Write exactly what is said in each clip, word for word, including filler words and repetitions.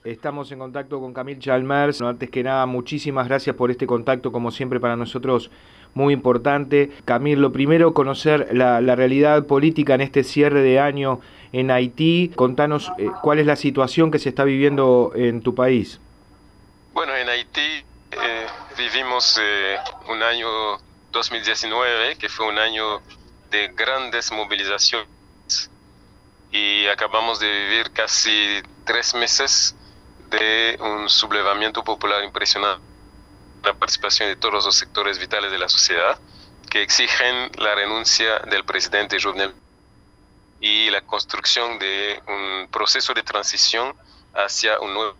Estamos en contacto con Camille Chalmers. Antes que nada, muchísimas gracias por este contacto, como siempre para nosotros muy importante. Camille, lo primero, conocer la, la realidad política en este cierre de año en Haití. Contanos eh, cuál es la situación que se está viviendo en tu país. Bueno, en Haití eh, vivimos eh, un año dos mil diecinueve, que fue un año de grandes movilizaciones, y acabamos de vivir casi tres meses de un sublevamiento popular impresionante, la participación de todos los sectores vitales de la sociedad, que exigen la renuncia del presidente Jovenel y la construcción de un proceso de transición hacia un nuevo.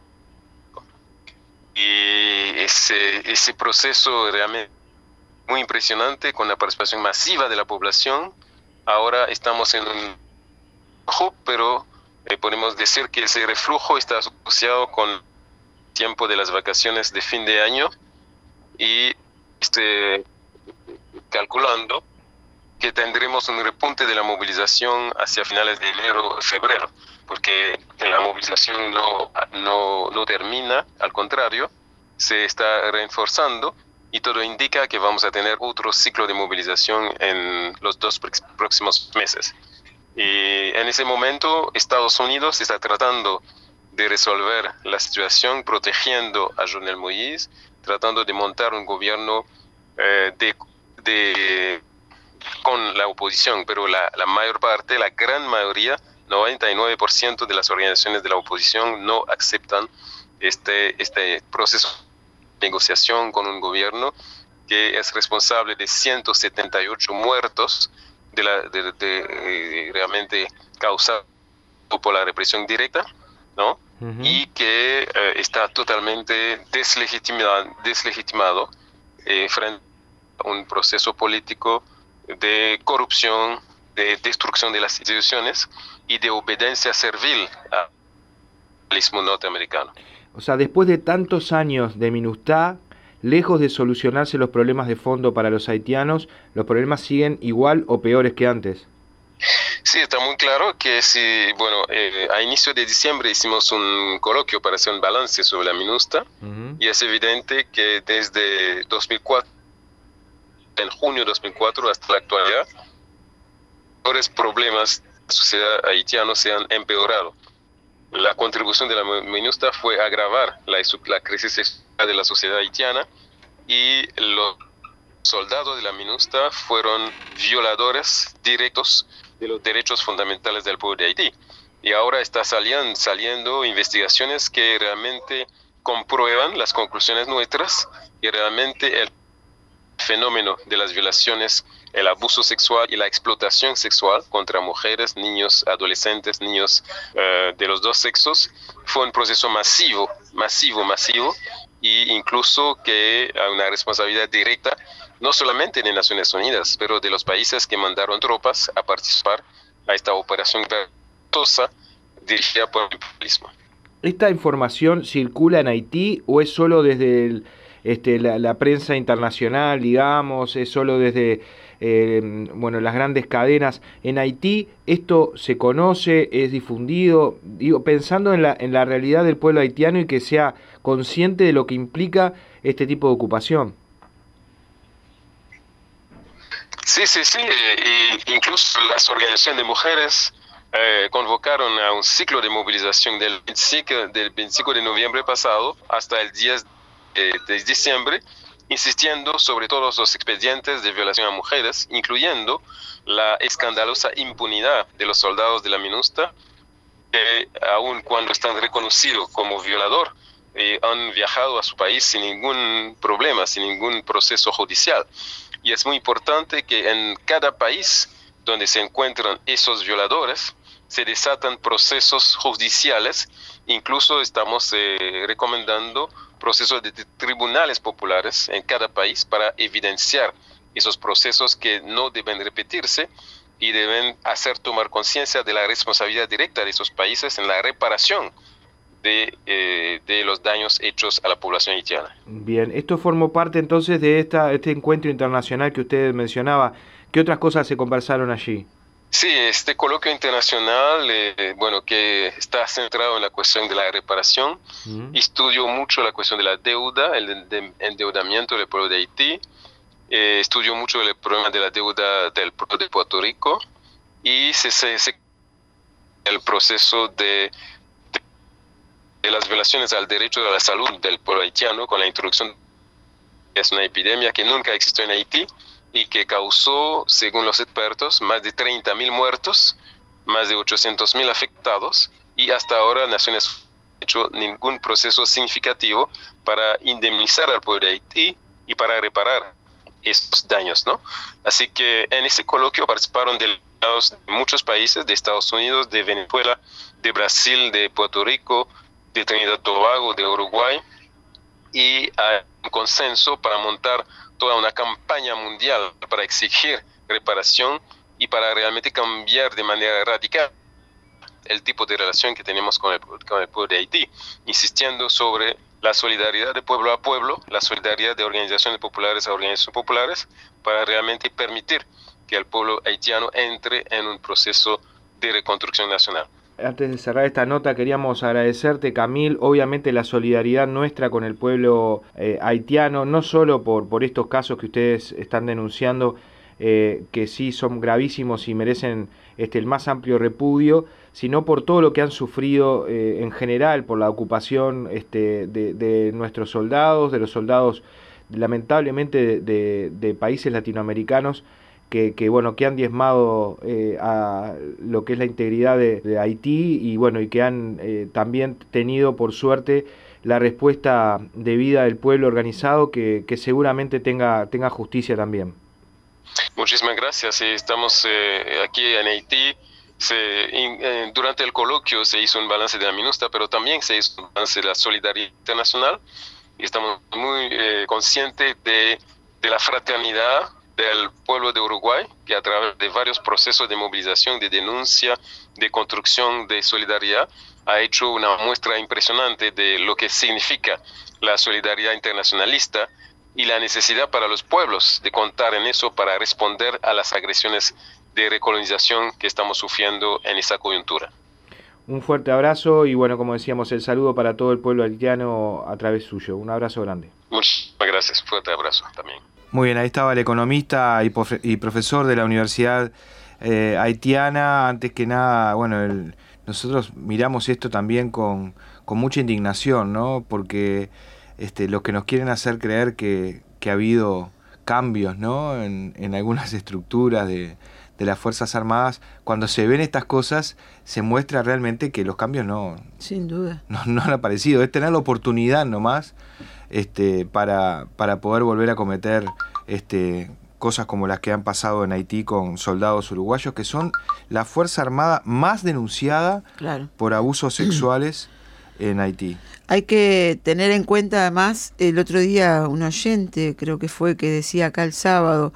Y ese, ese proceso realmente muy impresionante, con la participación masiva de la población. Ahora estamos en un reflujo, pero eh, podemos decir que ese reflujo está asociado con el tiempo de las vacaciones de fin de año, y este, calculando que tendremos un repunte de la movilización hacia finales de enero o febrero, porque la movilización no, no, no termina, al contrario, se está reforzando, y todo indica que vamos a tener otro ciclo de movilización en los dos próximos meses. Y en ese momento Estados Unidos está tratando de resolver la situación, protegiendo a Jovenel Moïse, tratando de montar un gobierno eh, de, de, con la oposición, pero la, la mayor parte, la gran mayoría, noventa y nueve por ciento de las organizaciones de la oposición no aceptan este, este proceso de negociación con un gobierno que es responsable de ciento setenta y ocho muertos de, la, de, de, de realmente causado por la represión directa, ¿no? Uh-huh. Y que eh, está totalmente deslegitimado, deslegitimado eh, frente a un proceso político de corrupción, de destrucción de las instituciones y de obediencia servil al imperialismo norteamericano. O sea, después de tantos años de MINUSTAH, lejos de solucionarse los problemas de fondo para los haitianos, los problemas siguen igual o peores que antes. Sí, está muy claro que si, bueno, eh, a inicio de diciembre hicimos un coloquio para hacer un balance sobre la MINUSTAH, uh-huh. Y es evidente que desde dos mil cuatro, en junio de dos mil cuatro hasta la actualidad, los problemas de la sociedad haitiana se han empeorado. La contribución de la MINUSTAH fue agravar la, la crisis de la sociedad haitiana, y los soldados de la MINUSTAH fueron violadores directos de los derechos fundamentales del pueblo de Haití. Y ahora están saliendo, saliendo investigaciones que realmente comprueban las conclusiones nuestras, y realmente el fenómeno de las violaciones, el abuso sexual y la explotación sexual contra mujeres, niños, adolescentes, niños uh, de los dos sexos, fue un proceso masivo, masivo, masivo, e incluso que hay una responsabilidad directa, no solamente de Naciones Unidas, pero de los países que mandaron tropas a participar a esta operación vergonzosa dirigida por el imperialismo. ¿Esta información circula en Haití o es solo desde el, este, la, la prensa internacional, digamos, es solo desde eh, bueno, las grandes cadenas? En Haití esto se conoce, es difundido, digo, pensando en la, en la realidad del pueblo haitiano y que sea consciente de lo que implica este tipo de ocupación. Sí, sí, sí, e incluso las organizaciones de mujeres eh, convocaron a un ciclo de movilización del veinticinco, del veinticinco de noviembre pasado hasta el diez de diciembre, insistiendo sobre todos los expedientes de violación a mujeres, incluyendo la escandalosa impunidad de los soldados de la MINUSTAH, que aun cuando están reconocidos como violador, eh, han viajado a su país sin ningún problema, sin ningún proceso judicial. Y es muy importante que en cada país donde se encuentran esos violadores se desatan procesos judiciales. Incluso estamos eh, recomendando procesos de tribunales populares en cada país para evidenciar esos procesos que no deben repetirse y deben hacer tomar conciencia de la responsabilidad directa de esos países en la reparación de, eh, de los daños hechos a la población haitiana. Bien, esto formó parte entonces de esta, este encuentro internacional que usted mencionaba. ¿Qué otras cosas se conversaron allí? Sí, este coloquio internacional, eh, bueno, que está centrado en la cuestión de la reparación, Mm. estudió mucho la cuestión de la deuda, el de- endeudamiento del pueblo de Haití, eh, estudió mucho el problema de la deuda del pueblo de Puerto Rico y se, se, se- el proceso de, de, de las violaciones al derecho a la salud del pueblo haitiano con la introducción de una epidemia que nunca existió en Haití y que causó, según los expertos, más de treinta mil muertos, más de ochocientos mil afectados, y hasta ahora Naciones Unidas no ha hecho ningún proceso significativo para indemnizar al pueblo de Haití y para reparar estos daños, ¿no? Así que en ese coloquio participaron delegados de muchos países, de Estados Unidos, de Venezuela, de Brasil, de Puerto Rico, de Trinidad y Tobago, de Uruguay, y hay un consenso para montar toda una campaña mundial para exigir reparación y para realmente cambiar de manera radical el tipo de relación que tenemos con el, con el pueblo de Haití, insistiendo sobre la solidaridad de pueblo a pueblo, la solidaridad de organizaciones populares a organizaciones populares, para realmente permitir que el pueblo haitiano entre en un proceso de reconstrucción nacional. Antes de cerrar esta nota, queríamos agradecerte, Camil, obviamente la solidaridad nuestra con el pueblo eh, haitiano, no solo por, por estos casos que ustedes están denunciando, eh, que sí son gravísimos y merecen este, el más amplio repudio, sino por todo lo que han sufrido eh, en general, por la ocupación este, de, de nuestros soldados, de los soldados lamentablemente de, de, de países latinoamericanos, que, que bueno que han diezmado eh, a lo que es la integridad de, de Haití y bueno y que han eh, también tenido por suerte la respuesta debida del pueblo organizado que, que seguramente tenga tenga justicia también. Muchísimas gracias. Estamos eh, aquí en Haití. Se, in, eh, durante el coloquio se hizo un balance de la MINUSTAH, pero también se hizo un balance de la solidaridad internacional y estamos muy eh, conscientes de, de la fraternidad del pueblo de Uruguay, que a través de varios procesos de movilización, de denuncia, de construcción de solidaridad, ha hecho una muestra impresionante de lo que significa la solidaridad internacionalista y la necesidad para los pueblos de contar en eso para responder a las agresiones de recolonización que estamos sufriendo en esta coyuntura. Un fuerte abrazo y bueno, como decíamos, el saludo para todo el pueblo haitiano a través suyo. Un abrazo grande. Muchas gracias, fuerte abrazo también. Muy bien, ahí estaba el economista y, profe y profesor de la Universidad eh, Haitiana. Antes que nada, bueno, el, nosotros miramos esto también con, con mucha indignación, ¿no? Porque este, los que nos quieren hacer creer que, que ha habido cambios, ¿no? En, en algunas estructuras de, de las Fuerzas Armadas, cuando se ven estas cosas, se muestra realmente que los cambios no, sin duda, no, no han aparecido. Es tener la oportunidad nomás este, para, para poder volver a cometer este, cosas como las que han pasado en Haití con soldados uruguayos, que son la Fuerza Armada más denunciada claro, por abusos sexuales en Haití. Hay que tener en cuenta además, el otro día un oyente, creo que fue, que decía acá el sábado,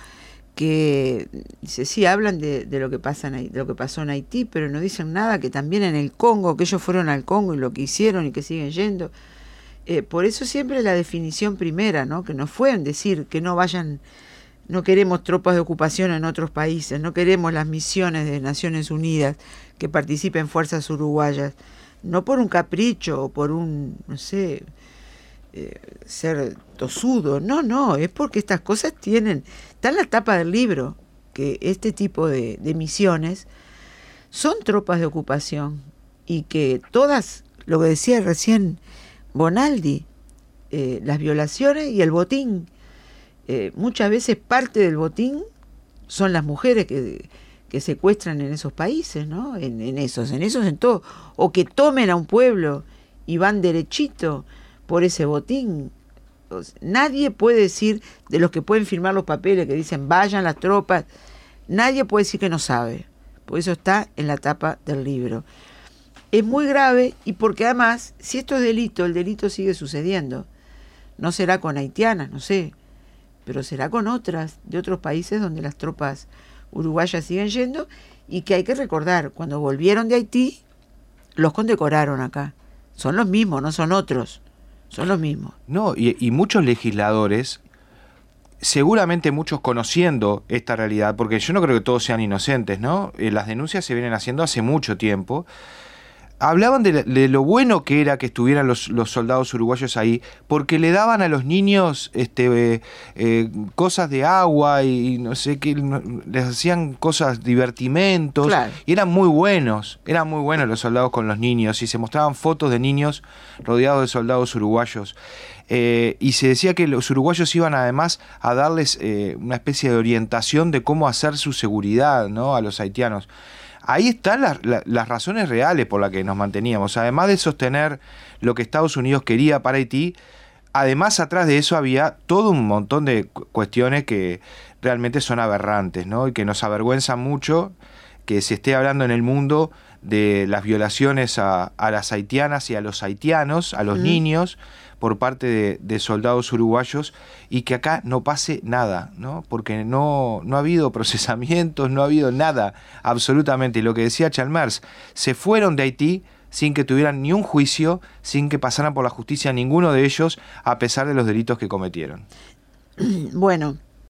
que dice, sí, hablan de, de lo que pasa en Haití, de lo que pasó en Haití, pero no dicen nada que también en el Congo, que ellos fueron al Congo y lo que hicieron y que siguen yendo. Eh, por eso siempre la definición primera, ¿no? Que no fue en decir que no vayan, no queremos tropas de ocupación en otros países, no queremos las misiones de Naciones Unidas que participen fuerzas uruguayas, no por un capricho o por un, no sé, eh, ser tosudo, no, no, es porque estas cosas tienen, está en la tapa del libro, que este tipo de, de misiones son tropas de ocupación y que todas, lo que decía recién Bonaldi, eh, las violaciones y el botín, eh, muchas veces parte del botín son las mujeres que, que secuestran en esos países, ¿no? En, en esos, en esos, en todo, o que tomen a un pueblo y van derechito por ese botín. O sea, nadie puede decir, de los que pueden firmar los papeles que dicen vayan las tropas, nadie puede decir que no sabe, por eso está en la tapa del libro. Es muy grave y porque además, si esto es delito, el delito sigue sucediendo. No será con haitianas, no sé, pero será con otras, de otros países donde las tropas uruguayas siguen yendo y que hay que recordar, cuando volvieron de Haití, los condecoraron acá. Son los mismos, no son otros, son los mismos. No, y, y muchos legisladores seguramente muchos conociendo esta realidad, porque yo no creo que todos sean inocentes, ¿no? Eh, las denuncias se vienen haciendo hace mucho tiempo. Hablaban de, de lo bueno que era que estuvieran los, los soldados uruguayos ahí, porque le daban a los niños este, eh, eh, cosas de agua y no sé qué, no, les hacían cosas, divertimentos, Claro. y eran muy buenos, eran muy buenos los soldados con los niños, y se mostraban fotos de niños rodeados de soldados uruguayos. Eh, y se decía que los uruguayos iban además a darles eh, una especie de orientación de cómo hacer su seguridad, ¿no?, a los haitianos. Ahí están las, las, las razones reales por las que nos manteníamos. Además de sostener lo que Estados Unidos quería para Haití, además atrás de eso había todo un montón de cu- cuestiones que realmente son aberrantes, ¿no? Y que nos avergüenzan mucho que se esté hablando en el mundo de las violaciones a, a las haitianas y a los haitianos, a los mm. niños, por parte de, de soldados uruguayos, y que acá no pase nada, ¿no? Porque no, no ha habido procesamientos, no ha habido nada, absolutamente. Y lo que decía Chalmers, se fueron de Haití sin que tuvieran ni un juicio, sin que pasaran por la justicia ninguno de ellos, a pesar de los delitos que cometieron. Bueno,